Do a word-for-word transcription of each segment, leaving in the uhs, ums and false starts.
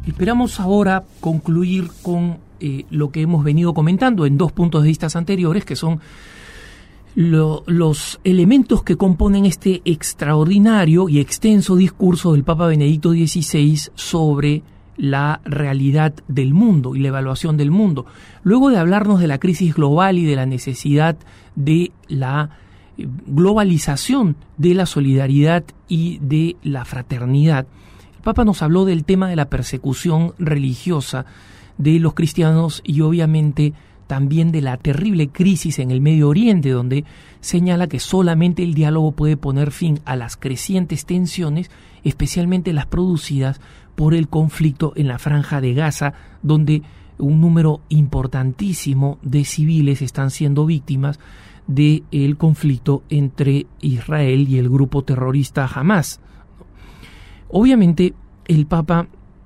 Esperamos ahora concluir con eh, lo que hemos venido comentando en dos puntos de vista anteriores, que son lo, los elementos que componen este extraordinario y extenso discurso del Papa Benedicto dieciséis sobre la realidad del mundo y la evaluación del mundo. Luego de hablarnos de la crisis global y de la necesidad de la globalización de la solidaridad y de la fraternidad, el Papa nos habló del tema de la persecución religiosa de los cristianos y obviamente también de la terrible crisis en el Medio Oriente, donde señala que solamente el diálogo puede poner fin a las crecientes tensiones, especialmente las producidas por el conflicto en la Franja de Gaza, donde un número importantísimo de civiles están siendo víctimas del conflicto entre Israel y el grupo terrorista Hamas. Obviamente, el Papa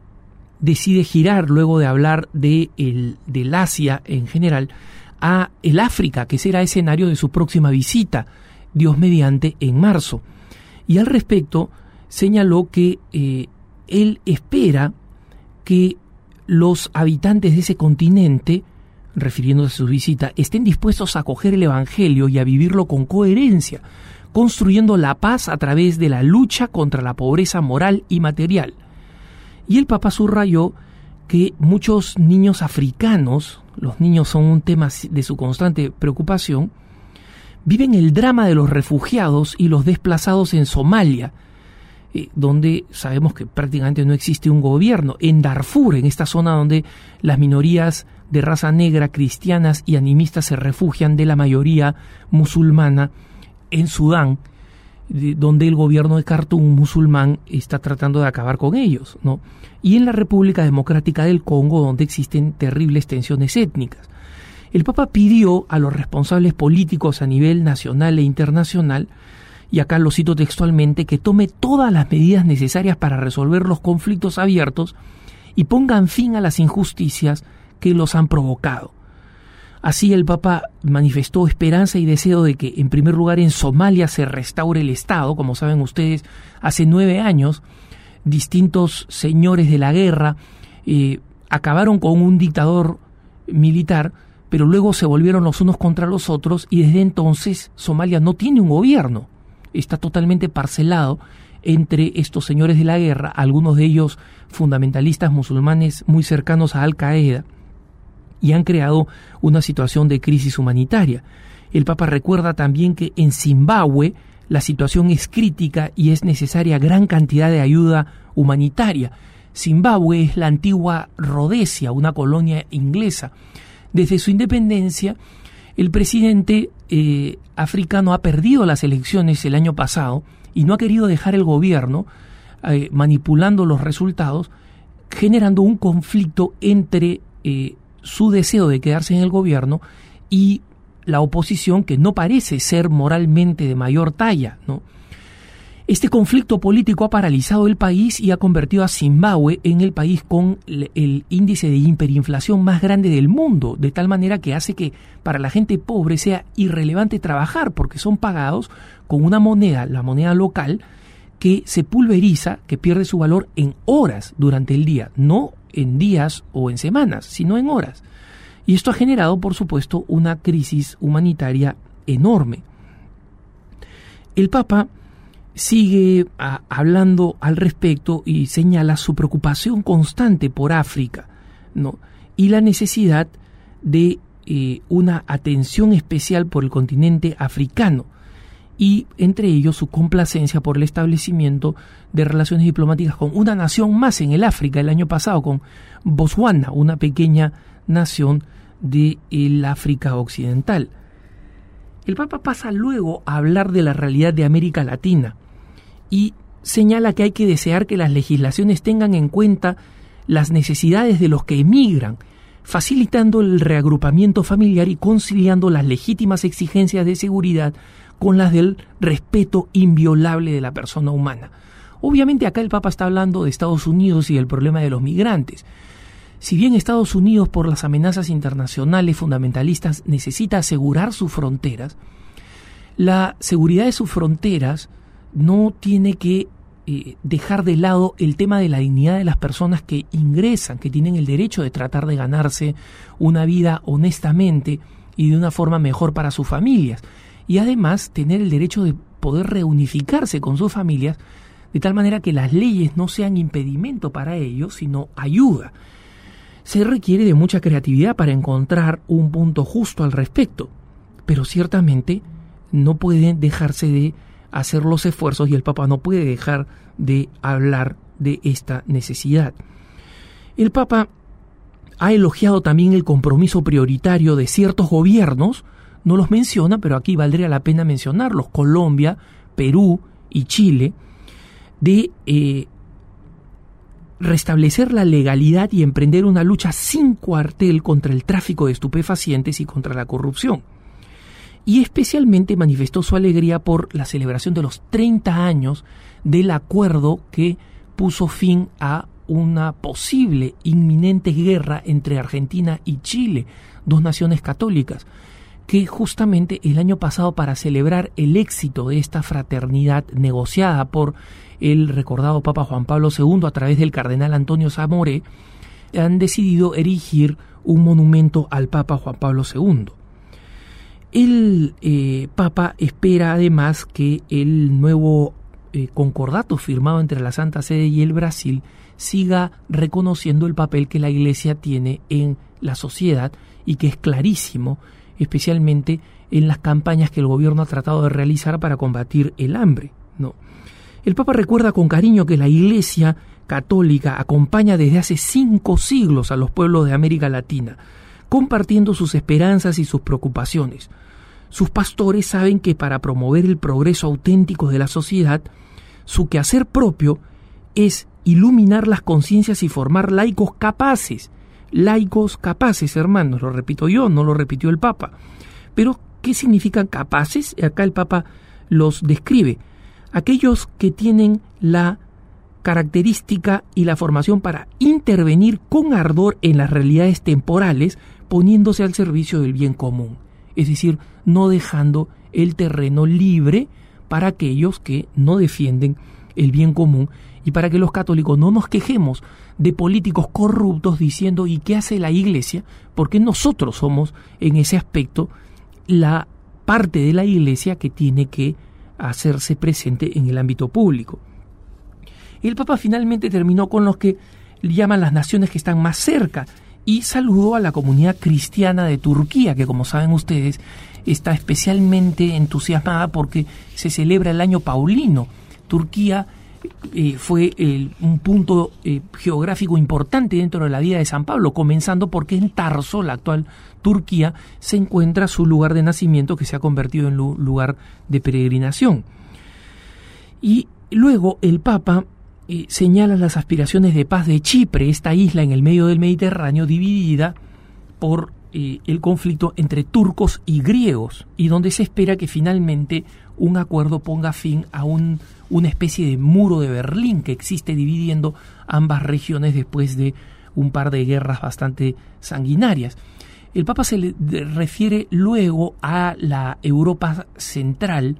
decide girar, luego de hablar de el, del Asia en general, a el África, que será escenario de su próxima visita, Dios mediante, en marzo. Y al respecto, señaló que eh, él espera que los habitantes de ese continente, refiriéndose a su visita, estén dispuestos a acoger el Evangelio y a vivirlo con coherencia, construyendo la paz a través de la lucha contra la pobreza moral y material. Y el Papa subrayó que muchos niños africanos, los niños son un tema de su constante preocupación, viven el drama de los refugiados y los desplazados en Somalia, eh, donde sabemos que prácticamente no existe un gobierno, en Darfur, en esta zona donde las minorías de raza negra, cristianas y animistas se refugian de la mayoría musulmana, en Sudán, donde el gobierno de Khartoum musulmán está tratando de acabar con ellos, ¿no? Y en la República Democrática del Congo, donde existen terribles tensiones étnicas. El Papa pidió a los responsables políticos a nivel nacional e internacional, y acá lo cito textualmente, que tome todas las medidas necesarias para resolver los conflictos abiertos y pongan fin a las injusticias que los han provocado. Así el Papa manifestó esperanza y deseo de que, en primer lugar, en Somalia se restaure el Estado. Como saben ustedes, hace nueve años, distintos señores de la guerra eh, acabaron con un dictador militar, pero luego se volvieron los unos contra los otros y desde entonces Somalia no tiene un gobierno. Está totalmente parcelado entre estos señores de la guerra, algunos de ellos fundamentalistas musulmanes muy cercanos a Al-Qaeda, y han creado una situación de crisis humanitaria. El Papa recuerda también que en Zimbabue la situación es crítica y es necesaria gran cantidad de ayuda humanitaria. Zimbabue es la antigua Rodesia, una colonia inglesa. Desde su independencia, el presidente eh, africano ha perdido las elecciones el año pasado y no ha querido dejar el gobierno eh, manipulando los resultados, generando un conflicto entre eh, su deseo de quedarse en el gobierno y la oposición, que no parece ser moralmente de mayor talla, ¿no? Este conflicto político ha paralizado el país y ha convertido a Zimbabue en el país con el índice de hiperinflación más grande del mundo, de tal manera que hace que para la gente pobre sea irrelevante trabajar, porque son pagados con una moneda, la moneda local, que se pulveriza, que pierde su valor en horas durante el día, no en días o en semanas, sino en horas. Y esto ha generado, por supuesto, una crisis humanitaria enorme. El Papa sigue a, hablando al respecto y señala su preocupación constante por África, ¿no? Y la necesidad de eh, una atención especial por el continente africano, y entre ellos su complacencia por el establecimiento de relaciones diplomáticas con una nación más en el África el año pasado, con Botswana, una pequeña nación del África Occidental. El Papa pasa luego a hablar de la realidad de América Latina y señala que hay que desear que las legislaciones tengan en cuenta las necesidades de los que emigran, facilitando el reagrupamiento familiar y conciliando las legítimas exigencias de seguridad con las del respeto inviolable de la persona humana. Obviamente acá el Papa está hablando de Estados Unidos y del problema de los migrantes. Si bien Estados Unidos, por las amenazas internacionales fundamentalistas, necesita asegurar sus fronteras, la seguridad de sus fronteras no tiene que eh, dejar de lado el tema de la dignidad de las personas que ingresan, que tienen el derecho de tratar de ganarse una vida honestamente y de una forma mejor para sus familias. Y además tener el derecho de poder reunificarse con sus familias de tal manera que las leyes no sean impedimento para ellos, sino ayuda. Se requiere de mucha creatividad para encontrar un punto justo al respecto, pero ciertamente no pueden dejarse de hacer los esfuerzos y el Papa no puede dejar de hablar de esta necesidad. El Papa ha elogiado también el compromiso prioritario de ciertos gobiernos, no los menciona, pero aquí valdría la pena mencionarlos, Colombia, Perú y Chile, de eh, restablecer la legalidad y emprender una lucha sin cuartel contra el tráfico de estupefacientes y contra la corrupción. Y especialmente manifestó su alegría por la celebración de los treinta años del acuerdo que puso fin a una posible inminente guerra entre Argentina y Chile, dos naciones católicas, que justamente el año pasado, para celebrar el éxito de esta fraternidad negociada por el recordado Papa Juan Pablo segundo a través del cardenal Antonio Zamoré, han decidido erigir un monumento al Papa Juan Pablo segundo. El eh, Papa espera además que el nuevo eh, concordato firmado entre la Santa Sede y el Brasil siga reconociendo el papel que la Iglesia tiene en la sociedad y que es clarísimo, especialmente en las campañas que el gobierno ha tratado de realizar para combatir el hambre, ¿no? El Papa recuerda con cariño que la Iglesia católica acompaña desde hace cinco siglos a los pueblos de América Latina, compartiendo sus esperanzas y sus preocupaciones. Sus pastores saben que para promover el progreso auténtico de la sociedad, su quehacer propio es iluminar las conciencias y formar laicos capaces. Laicos capaces, hermanos, lo repito yo, no lo repitió el Papa. Pero, ¿qué significan capaces? Acá el Papa los describe. Aquellos que tienen la característica y la formación para intervenir con ardor en las realidades temporales, poniéndose al servicio del bien común. Es decir, no dejando el terreno libre para aquellos que no defienden el bien común y para que los católicos no nos quejemos de políticos corruptos diciendo ¿y qué hace la Iglesia? Porque nosotros somos en ese aspecto la parte de la Iglesia que tiene que hacerse presente en el ámbito público. El Papa finalmente terminó con los que llaman las naciones que están más cerca y saludó a la comunidad cristiana de Turquía, que como saben ustedes está especialmente entusiasmada porque se celebra el año paulino. Turquía eh, fue el, un punto eh, geográfico importante dentro de la vida de San Pablo, comenzando porque en Tarso, la actual Turquía, se encuentra su lugar de nacimiento que se ha convertido en lu- lugar de peregrinación. Y luego el Papa eh, señala las aspiraciones de paz de Chipre, esta isla en el medio del Mediterráneo dividida por eh, el conflicto entre turcos y griegos, y donde se espera que finalmente un acuerdo ponga fin a un, una especie de muro de Berlín que existe dividiendo ambas regiones después de un par de guerras bastante sanguinarias. El Papa se le refiere luego a la Europa central,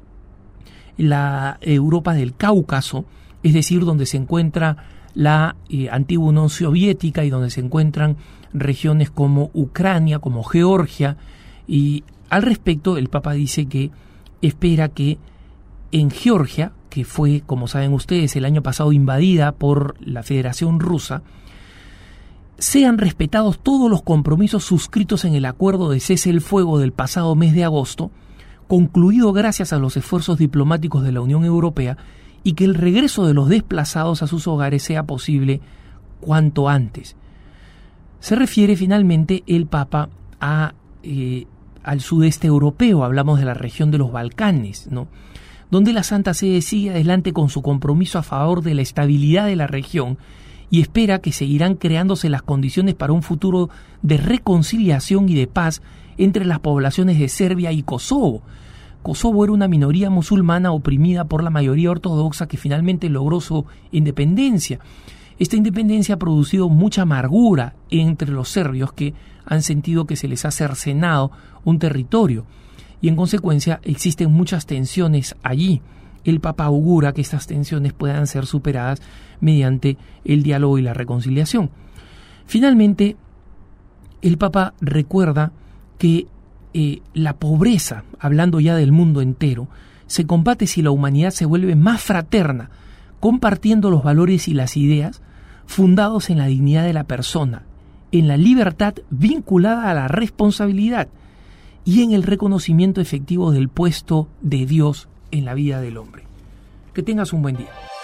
la Europa del Cáucaso, es decir, donde se encuentra la eh, antigua Unión Soviética y donde se encuentran regiones como Ucrania, como Georgia, y al respecto el Papa dice que espera que en Georgia, que fue, como saben ustedes, el año pasado invadida por la Federación Rusa, sean respetados todos los compromisos suscritos en el acuerdo de cese el fuego del pasado mes de agosto, concluido gracias a los esfuerzos diplomáticos de la Unión Europea, y que el regreso de los desplazados a sus hogares sea posible cuanto antes. Se refiere finalmente el Papa a, eh, al sudeste europeo, hablamos de la región de los Balcanes, ¿no?, donde la Santa Sede sigue adelante con su compromiso a favor de la estabilidad de la región y espera que seguirán creándose las condiciones para un futuro de reconciliación y de paz entre las poblaciones de Serbia y Kosovo. Kosovo era una minoría musulmana oprimida por la mayoría ortodoxa que finalmente logró su independencia. Esta independencia ha producido mucha amargura entre los serbios que han sentido que se les ha cercenado un territorio y en consecuencia existen muchas tensiones allí. el Papa augura que estas tensiones puedan ser superadas mediante el diálogo y la reconciliación. Finalmente, el Papa recuerda que eh, la pobreza, hablando ya del mundo entero, se combate si la humanidad se vuelve más fraterna, compartiendo los valores y las ideas fundados en la dignidad de la persona, en la libertad vinculada a la responsabilidad y en el reconocimiento efectivo del puesto de Dios en la vida del hombre. Que tengas un buen día.